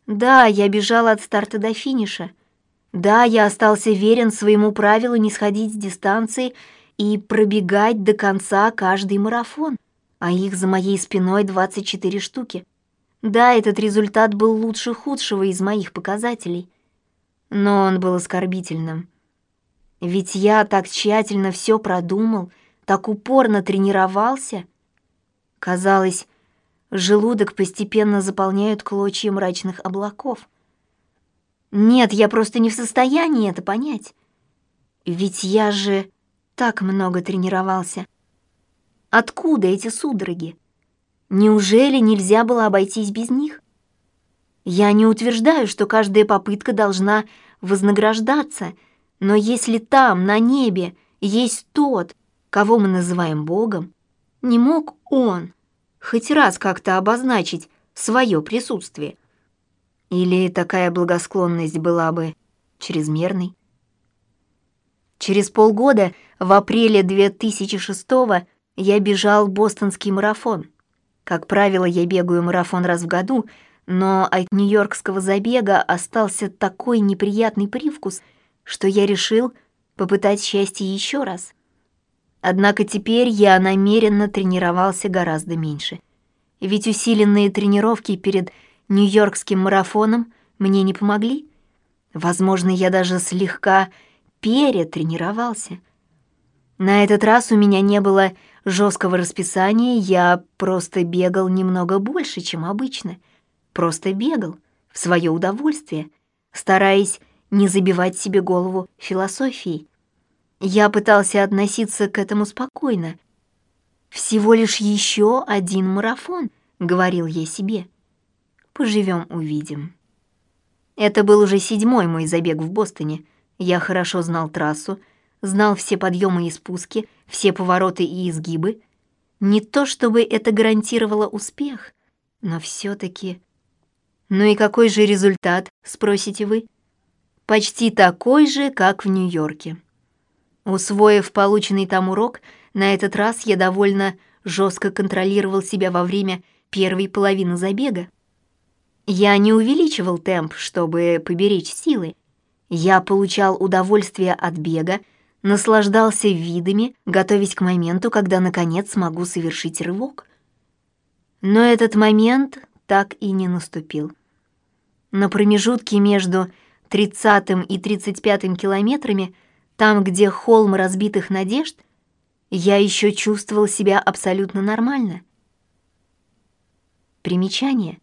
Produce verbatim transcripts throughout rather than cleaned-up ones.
Да, я бежал от старта до финиша. Да, я остался верен своему правилу не сходить с дистанции и пробегать до конца каждый марафон, а их за моей спиной двадцать четыре штуки. Да, этот результат был лучше худшего из моих показателей, но он был оскорбительным. Ведь я так тщательно все продумал, так упорно тренировался. Казалось, желудок постепенно заполняют клочья мрачных облаков. Нет, я просто не в состоянии это понять. Ведь я же так много тренировался. Откуда эти судороги? Неужели нельзя было обойтись без них? Я не утверждаю, что каждая попытка должна вознаграждаться, но если там, на небе, есть тот, кого мы называем Богом, не мог он хоть раз как-то обозначить свое присутствие? Или такая благосклонность была бы чрезмерной? Через полгода, в апреле две тысячи шестого, я бежал бостонский марафон. Как правило, я бегаю марафон раз в году, но от нью-йоркского забега остался такой неприятный привкус, что я решил попытать счастье еще раз. Однако теперь я намеренно тренировался гораздо меньше. Ведь усиленные тренировки перед нью-йоркским марафоном мне не помогли. Возможно, я даже слегка перетренировался. На этот раз у меня не было жесткого расписания, я просто бегал немного больше, чем обычно. Просто бегал в свое удовольствие, стараясь не забивать себе голову философией. Я пытался относиться к этому спокойно. «Всего лишь еще один марафон», — говорил я себе. «Поживем, увидим». Это был уже седьмой мой забег в Бостоне. Я хорошо знал трассу, знал все подъемы и спуски, все повороты и изгибы. Не то чтобы это гарантировало успех, но все-таки... Ну и какой же результат, спросите вы? Почти такой же, как в Нью-Йорке. Усвоив полученный там урок, на этот раз я довольно жестко контролировал себя во время первой половины забега. Я не увеличивал темп, чтобы поберечь силы. Я получал удовольствие от бега, наслаждался видами, готовясь к моменту, когда, наконец, смогу совершить рывок. Но этот момент так и не наступил. На промежутке между тридцатым и тридцать пятым километрами, там, где холм разбитых надежд, я еще чувствовал себя абсолютно нормально. Примечание.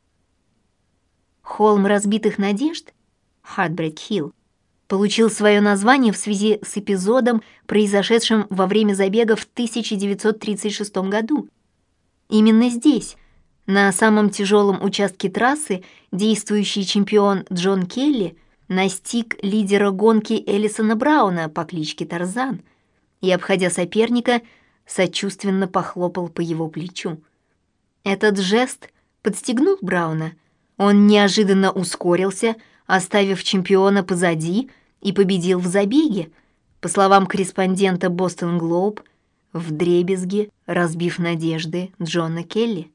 Холм разбитых надежд, Heartbreak Hill, получил свое название в связи с эпизодом, произошедшим во время забега в тысяча девятьсот тридцать шестом году. Именно здесь, на самом тяжелом участке трассы, действующий чемпион Джон Келли настиг лидера гонки Элисона Брауна по кличке Тарзан и, обходя соперника, сочувственно похлопал по его плечу. Этот жест подстегнул Брауна. Он неожиданно ускорился, оставив чемпиона позади, и победил в забеге, по словам корреспондента «Бостон Глоб», вдребезги разбив надежды Джона Келли.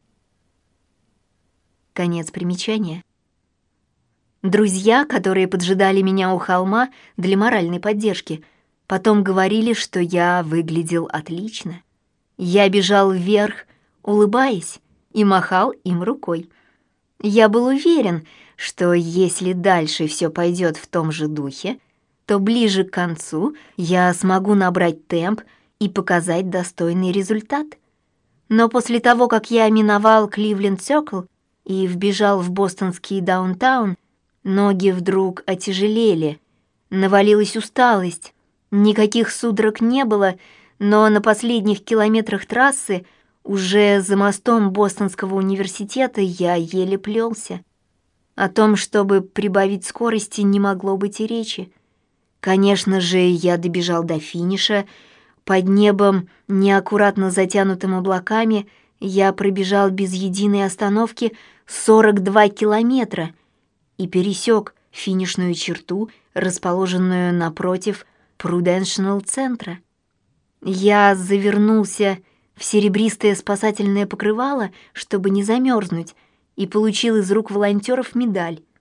Конец примечания. Друзья, которые поджидали меня у холма для моральной поддержки, потом говорили, что я выглядел отлично. Я бежал вверх, улыбаясь, и махал им рукой. Я был уверен, что если дальше все пойдет в том же духе, то ближе к концу я смогу набрать темп и показать достойный результат. Но после того, как я миновал Кливленд-Сёркл и вбежал в бостонский даунтаун, ноги вдруг отяжелели, навалилась усталость. Никаких судорог не было, но на последних километрах трассы, уже за мостом Бостонского университета, я еле плелся. О том, чтобы прибавить скорости, не могло быть и речи. Конечно же, я добежал до финиша. Под небом, неаккуратно затянутым облаками, я пробежал без единой остановки сорок два километра и пересек финишную черту, расположенную напротив Пруденшнл-центра. Я завернулся в серебристое спасательное покрывало, чтобы не замерзнуть, и получил из рук волонтеров медаль.